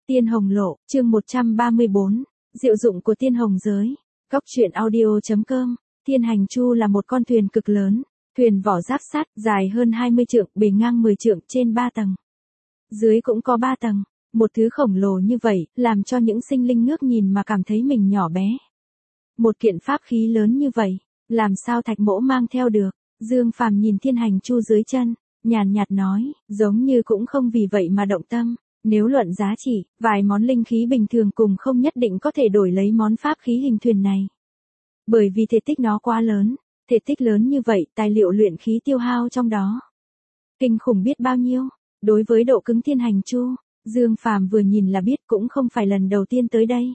Tiên Hồng Lộ, chương 134, diệu dụng của tiên hồng giới. Góc truyện audio.com. Thiên Hành Chu là một con thuyền cực lớn, thuyền vỏ giáp sắt, dài hơn 20 trượng, bề ngang 10 trượng, trên 3 tầng. Dưới cũng có 3 tầng, một thứ khổng lồ như vậy, làm cho những sinh linh ngước nhìn mà cảm thấy mình nhỏ bé. Một kiện pháp khí lớn như vậy, làm sao Thạch Mỗ mang theo được? Dương Phàm nhìn Thiên Hành Chu dưới chân, nhàn nhạt nói, giống như cũng không vì vậy mà động tâm. Nếu luận giá trị, vài món linh khí bình thường cùng không nhất định có thể đổi lấy món pháp khí hình thuyền này. Bởi vì thể tích nó quá lớn, thể tích lớn như vậy, tài liệu luyện khí tiêu hao trong đó kinh khủng biết bao nhiêu. Đối với độ cứng Thiên Hành Chu, Dương Phàm vừa nhìn là biết cũng không phải lần đầu tiên tới đây.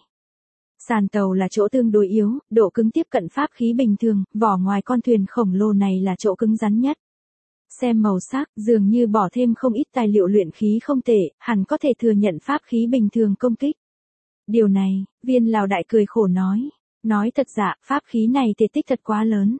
Sàn tàu là chỗ tương đối yếu, độ cứng tiếp cận pháp khí bình thường, vỏ ngoài con thuyền khổng lồ này là chỗ cứng rắn nhất. Xem màu sắc, dường như bỏ thêm không ít tài liệu luyện khí không tệ, hẳn có thể thừa nhận pháp khí bình thường công kích. Điều này, Viên Lào Đại cười khổ nói thật dạ, pháp khí này thể tích thật quá lớn.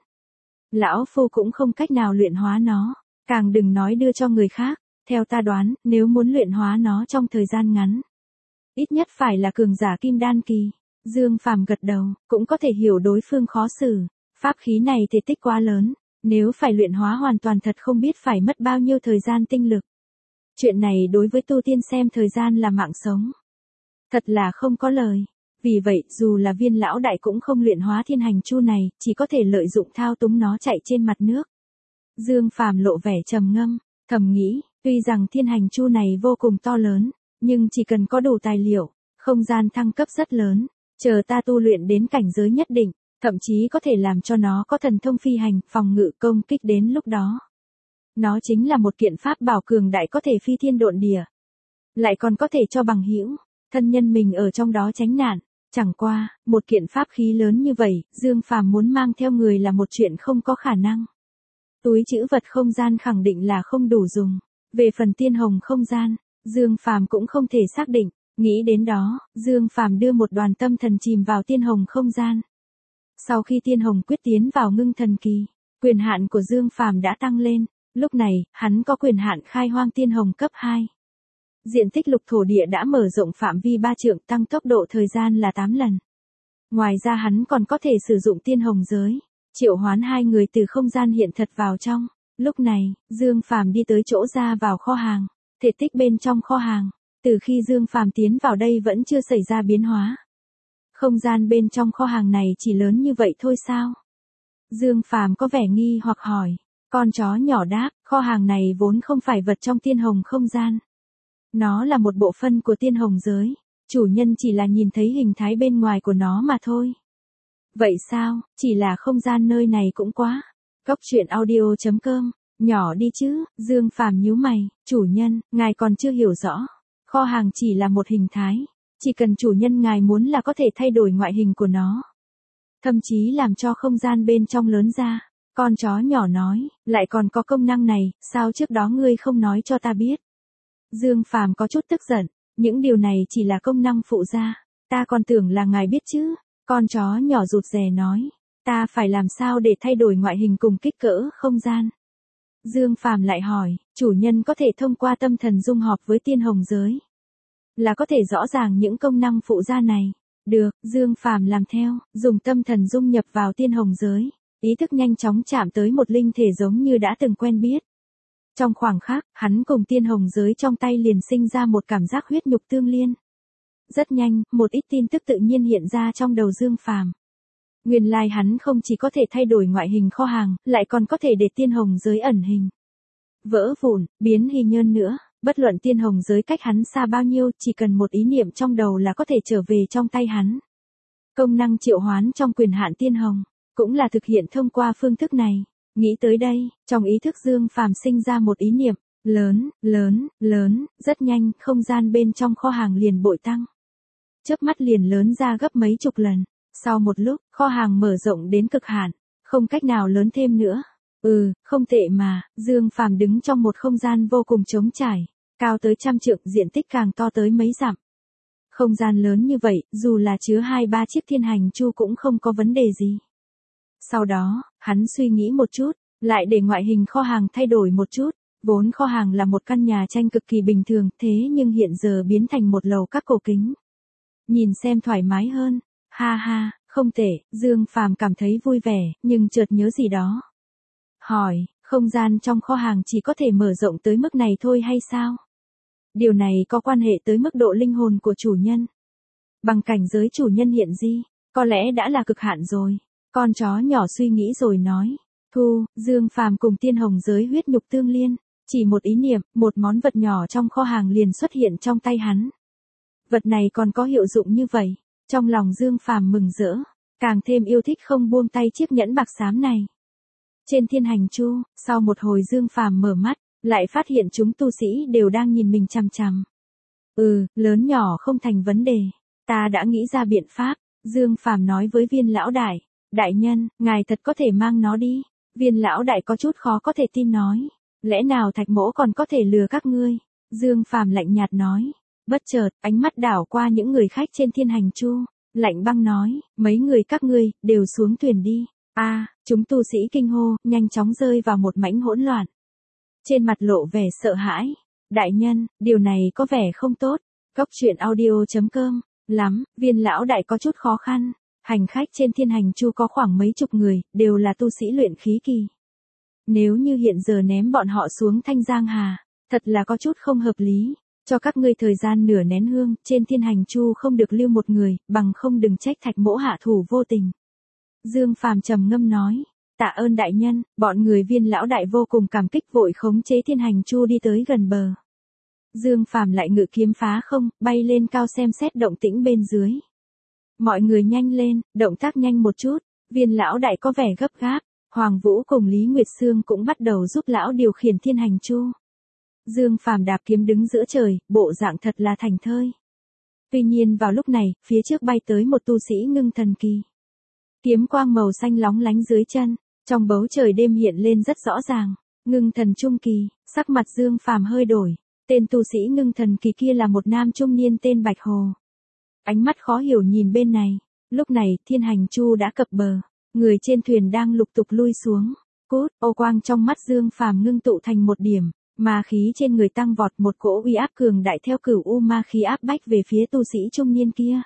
Lão Phu cũng không cách nào luyện hóa nó, càng đừng nói đưa cho người khác. Theo ta đoán, nếu muốn luyện hóa nó trong thời gian ngắn, ít nhất phải là cường giả kim đan kỳ. Dương Phàm gật đầu, cũng có thể hiểu đối phương khó xử. Pháp khí này thể tích quá lớn, nếu phải luyện hóa hoàn toàn thật không biết phải mất bao nhiêu thời gian tinh lực. Chuyện này đối với tu tiên xem thời gian là mạng sống. Thật là không có lời. Vì vậy, dù là Viên Lão Đại cũng không luyện hóa Thiên Hành Chu này, chỉ có thể lợi dụng thao túng nó chạy trên mặt nước. Dương Phàm lộ vẻ trầm ngâm, thầm nghĩ, tuy rằng Thiên Hành Chu này vô cùng to lớn, nhưng chỉ cần có đủ tài liệu, không gian thăng cấp rất lớn, chờ ta tu luyện đến cảnh giới nhất định, thậm chí có thể làm cho nó có thần thông phi hành, phòng ngự công kích đến lúc đó. Nó chính là một kiện pháp bảo cường đại có thể phi thiên độn địa. Lại còn có thể cho bằng hữu, thân nhân mình ở trong đó tránh nạn. Chẳng qua, một kiện pháp khí lớn như vậy, Dương Phàm muốn mang theo người là một chuyện không có khả năng. Túi trữ vật không gian khẳng định là không đủ dùng. Về phần tiên hồng không gian, Dương Phàm cũng không thể xác định. Nghĩ đến đó, Dương Phàm đưa một đoàn tâm thần chìm vào tiên hồng không gian. Sau khi tiên hồng quyết tiến vào ngưng thần kỳ, quyền hạn của Dương Phàm đã tăng lên, lúc này, hắn có quyền hạn khai hoang tiên hồng cấp 2. Diện tích lục thổ địa đã mở rộng phạm vi 3 trượng, tăng tốc độ thời gian là 8 lần. Ngoài ra hắn còn có thể sử dụng tiên hồng giới, triệu hoán hai người từ không gian hiện thật vào trong. Lúc này, Dương Phàm đi tới chỗ ra vào kho hàng, thể tích bên trong kho hàng, từ khi Dương Phàm tiến vào đây vẫn chưa xảy ra biến hóa. Không gian bên trong kho hàng này chỉ lớn như vậy thôi sao? Dương Phàm có vẻ nghi hoặc hỏi. Con chó nhỏ đáp, kho hàng này vốn không phải vật trong tiên hồng không gian. Nó là một bộ phận của tiên hồng giới, chủ nhân chỉ là nhìn thấy hình thái bên ngoài của nó mà thôi. Vậy sao, chỉ là không gian nơi này cũng quá. Góc truyện audio.com, nhỏ đi chứ, Dương Phàm nhíu mày, chủ nhân, ngài còn chưa hiểu rõ. Kho hàng chỉ là một hình thái. Chỉ cần chủ nhân ngài muốn là có thể thay đổi ngoại hình của nó. Thậm chí làm cho không gian bên trong lớn ra. Con chó nhỏ nói, lại còn có công năng này, sao trước đó ngươi không nói cho ta biết? Dương Phàm có chút tức giận, những điều này chỉ là công năng phụ gia, ta còn tưởng là ngài biết chứ. Con chó nhỏ rụt rè nói, ta phải làm sao để thay đổi ngoại hình cùng kích cỡ không gian? Dương Phàm lại hỏi, chủ nhân có thể thông qua tâm thần dung hợp với tiên hồng giới, là có thể rõ ràng những công năng phụ gia này. Được, Dương Phàm làm theo, dùng tâm thần dung nhập vào tiên hồng giới, ý thức nhanh chóng chạm tới một linh thể giống như đã từng quen biết. Trong khoảng khắc, hắn cùng tiên hồng giới trong tay liền sinh ra một cảm giác huyết nhục tương liên. Rất nhanh, một ít tin tức tự nhiên hiện ra trong đầu Dương Phàm. Nguyên lai hắn không chỉ có thể thay đổi ngoại hình kho hàng, lại còn có thể để tiên hồng giới ẩn hình, vỡ vụn, biến hình nhân nữa. Bất luận tiên hồng giới cách hắn xa bao nhiêu, chỉ cần một ý niệm trong đầu là có thể trở về trong tay hắn. Công năng triệu hoán trong quyền hạn tiên hồng, cũng là thực hiện thông qua phương thức này. Nghĩ tới đây, trong ý thức Dương Phàm sinh ra một ý niệm, lớn, rất nhanh, không gian bên trong kho hàng liền bội tăng. Chớp mắt liền lớn ra gấp mấy chục lần. Sau một lúc, kho hàng mở rộng đến cực hạn, không cách nào lớn thêm nữa. Không tệ mà, Dương Phàm đứng trong một không gian vô cùng trống trải, cao tới 100 trượng, diện tích càng to tới mấy dặm. Không gian lớn như vậy, dù là chứa 2-3 chiếc Thiên Hành Chu cũng không có vấn đề gì. Sau đó, hắn suy nghĩ một chút, lại để ngoại hình kho hàng thay đổi một chút, Vốn kho hàng là một căn nhà tranh cực kỳ bình thường, thế nhưng hiện giờ biến thành một lầu các cổ kính. Nhìn xem thoải mái hơn. Ha ha, không tệ, Dương Phàm cảm thấy vui vẻ, nhưng chợt nhớ gì đó. Hỏi, không gian trong kho hàng chỉ có thể mở rộng tới mức này thôi hay sao? Điều này có quan hệ tới mức độ linh hồn của chủ nhân. Bằng cảnh giới chủ nhân hiện di, có lẽ đã là cực hạn rồi. Con chó nhỏ suy nghĩ rồi nói. Thu, Dương Phàm cùng tiên hồng giới huyết nhục tương liên. Chỉ một ý niệm, một món vật nhỏ trong kho hàng liền xuất hiện trong tay hắn. Vật này còn có hiệu dụng như vậy. Trong lòng Dương Phàm mừng rỡ, càng thêm yêu thích không buông tay chiếc nhẫn bạc xám này. Trên thiên hành chu, sau một hồi Dương Phàm mở mắt, lại phát hiện chúng tu sĩ đều đang nhìn mình chằm chằm. Lớn nhỏ không thành vấn đề. Ta đã nghĩ ra biện pháp, Dương Phàm nói với Viên lão đại. Đại nhân, ngài thật có thể mang nó đi. Viên lão đại có chút khó có thể tin nói. Lẽ nào Thạch Mỗ còn có thể lừa các ngươi? Dương Phàm lạnh nhạt nói. Bất chợt, ánh mắt đảo qua những người khách trên thiên hành chu. Lạnh băng nói, mấy người các ngươi, đều xuống thuyền đi. Chúng tu sĩ kinh hô, nhanh chóng rơi vào một mảnh hỗn loạn. Trên mặt lộ vẻ sợ hãi. Đại nhân, điều này có vẻ không tốt. Góc truyện audio.com. Lắm, Viên lão đại có chút khó khăn. Hành khách trên thiên hành chu có khoảng mấy chục người, đều là tu sĩ luyện khí kỳ. Nếu như hiện giờ ném bọn họ xuống Thanh Giang Hà, thật là có chút không hợp lý. Cho các ngươi thời gian nửa nén hương, trên thiên hành chu không được lưu một người, bằng không đừng trách Thạch Mỗ hạ thủ vô tình. Dương Phàm trầm ngâm nói, tạ ơn đại nhân, bọn người Viên lão đại vô cùng cảm kích vội khống chế thiên hành chu đi tới gần bờ. Dương Phàm lại ngự kiếm phá không, bay lên cao xem xét động tĩnh bên dưới. Mọi người nhanh lên, động tác nhanh một chút, Viên lão đại có vẻ gấp gáp, Hoàng Vũ cùng Lý Nguyệt Sương cũng bắt đầu giúp lão điều khiển thiên hành chu. Dương Phàm đạp kiếm đứng giữa trời, bộ dạng thật là thành thơi. Tuy nhiên vào lúc này, phía trước bay tới một tu sĩ ngưng thần kỳ. Kiếm quang màu xanh lóng lánh dưới chân, trong bầu trời đêm hiện lên rất rõ ràng. Ngưng thần trung kỳ, sắc mặt Dương Phàm hơi đổi. Tên tu sĩ ngưng thần kỳ kia là một nam trung niên tên Bạch Hồ. Ánh mắt khó hiểu nhìn bên này. Lúc này, thiên hành chu đã cập bờ. Người trên thuyền đang lục tục lui xuống. Cút, ô quang trong mắt Dương Phàm ngưng tụ thành một điểm. Ma khí trên người tăng vọt, một cỗ uy áp cường đại theo cửu u ma khí áp bách về phía tu sĩ trung niên kia.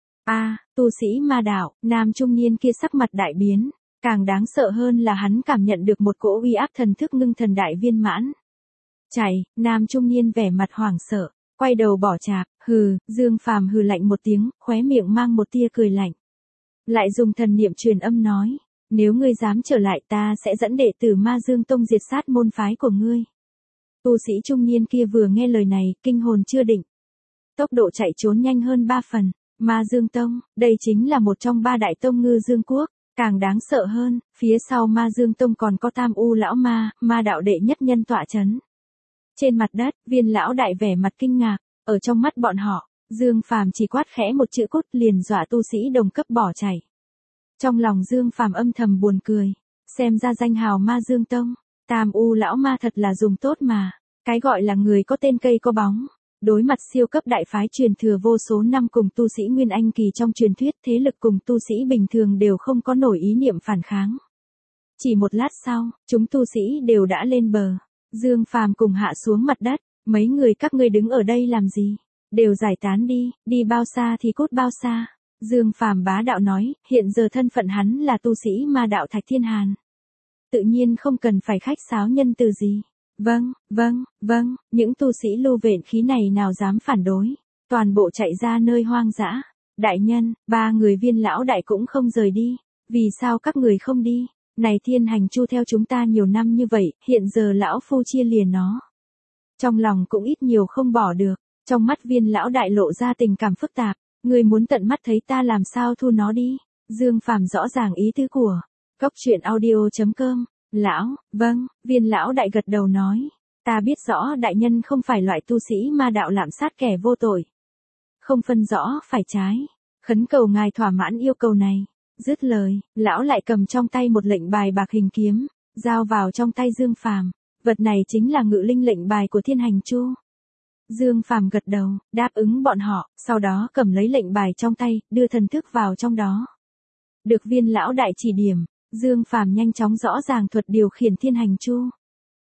Tu sĩ ma đạo, nam trung niên kia sắc mặt đại biến. Càng đáng sợ hơn là hắn cảm nhận được một cỗ uy áp thần thức ngưng thần đại viên mãn. Chạy, nam trung niên vẻ mặt hoảng sợ, quay đầu bỏ chạc, Dương Phàm hừ lạnh một tiếng, khóe miệng mang một tia cười lạnh. Lại dùng thần niệm truyền âm nói, nếu ngươi dám trở lại ta sẽ dẫn đệ tử Ma Dương Tông diệt sát môn phái của ngươi. Tu sĩ trung niên kia vừa nghe lời này, kinh hồn chưa định. Tốc độ chạy trốn nhanh hơn 3 phần, Ma Dương Tông, đây chính là một trong 3 đại tông Ngư Dương Quốc. Càng đáng sợ hơn, phía sau Ma Dương Tông còn có Tam U lão ma, ma đạo đệ nhất nhân tọa chấn. Trên mặt đất, Viên lão đại vẻ mặt kinh ngạc, ở trong mắt bọn họ, Dương Phàm chỉ quát khẽ một chữ cút liền dọa tu sĩ đồng cấp bỏ chạy. Trong lòng Dương Phàm âm thầm buồn cười, xem ra danh hào Ma Dương Tông, Tam U lão ma thật là dùng tốt mà, cái gọi là người có tên cây có bóng. Đối mặt siêu cấp đại phái truyền thừa vô số năm cùng tu sĩ Nguyên Anh kỳ trong truyền thuyết, thế lực cùng tu sĩ bình thường đều không có nổi ý niệm phản kháng. Chỉ một lát sau, chúng tu sĩ đều đã lên bờ. Dương Phàm cùng hạ xuống mặt đất, mấy người các ngươi đứng ở đây làm gì? Đều giải tán đi, đi bao xa thì cút bao xa. Dương Phàm bá đạo nói, hiện giờ thân phận hắn là tu sĩ ma đạo Thạch Thiên Hàn. Tự nhiên không cần phải khách sáo nhân từ gì. Vâng, những tu sĩ lưu vện khí này nào dám phản đối. Toàn bộ chạy ra nơi hoang dã. Đại nhân, 3 người Viên lão đại cũng không rời đi. Vì sao các người không đi? Này thiên hành chu theo chúng ta nhiều năm như vậy, hiện giờ lão phu chia lìa nó. Trong lòng cũng ít nhiều không bỏ được. Trong mắt Viên lão đại lộ ra tình cảm phức tạp. Người muốn tận mắt thấy ta làm sao thu nó đi. Dương Phàm rõ ràng ý tứ của. Góc truyện audio.com. Lão, vâng, Viên lão đại gật đầu nói. Ta biết rõ đại nhân không phải loại tu sĩ ma đạo lạm sát kẻ vô tội. Không phân rõ phải trái. Khấn cầu ngài thỏa mãn yêu cầu này. Dứt lời, lão lại cầm trong tay một lệnh bài bạc hình kiếm, giao vào trong tay Dương Phàm. Vật này chính là ngự linh lệnh bài của thiên hành chu. Dương Phàm gật đầu, đáp ứng bọn họ, sau đó cầm lấy lệnh bài trong tay, đưa thần thức vào trong đó. Được Viên lão đại chỉ điểm, Dương Phàm nhanh chóng rõ ràng thuật điều khiển thiên hành chu.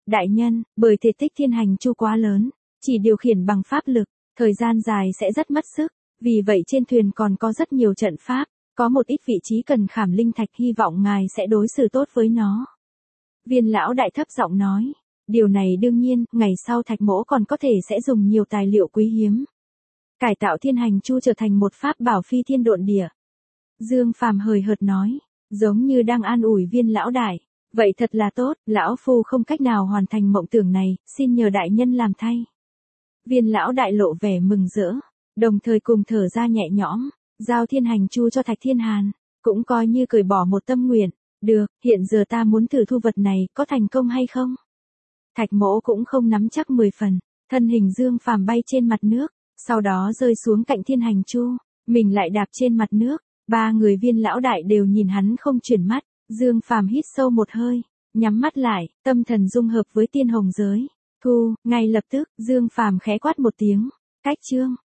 Đại nhân, bởi thể tích thiên hành chu quá lớn, chỉ điều khiển bằng pháp lực, thời gian dài sẽ rất mất sức, vì vậy trên thuyền còn có rất nhiều trận pháp, có một ít vị trí cần khảm linh thạch, hy vọng ngài sẽ đối xử tốt với nó. Viên lão đại thấp giọng nói, điều này đương nhiên, ngày sau Thạch Mỗ còn có thể sẽ dùng nhiều tài liệu quý hiếm. Cải tạo thiên hành chu trở thành một pháp bảo phi thiên độn địa. Dương Phàm hời hợt nói, giống như đang an ủi viên lão đại. Vậy thật là tốt, lão phu không cách nào hoàn thành mộng tưởng này, xin nhờ đại nhân làm thay. Viên lão đại lộ vẻ mừng rỡ, đồng thời cùng thở ra nhẹ nhõm, giao thiên hành chu cho Thạch Thiên Hàn, cũng coi như cởi bỏ một tâm nguyện. Được, hiện giờ ta muốn thử thu vật này, có thành công hay không? Thạch Mỗ cũng không nắm chắc 10 phần, thân hình Dương Phàm bay trên mặt nước, sau đó rơi xuống cạnh thiên hành chu, mình lại đạp trên mặt nước, ba người viên lão đại đều nhìn hắn không chuyển mắt. Dương Phàm hít sâu một hơi, nhắm mắt lại, tâm thần dung hợp với tiên hồng giới. Thu, ngay lập tức, Dương Phàm khẽ quát một tiếng, cách chương.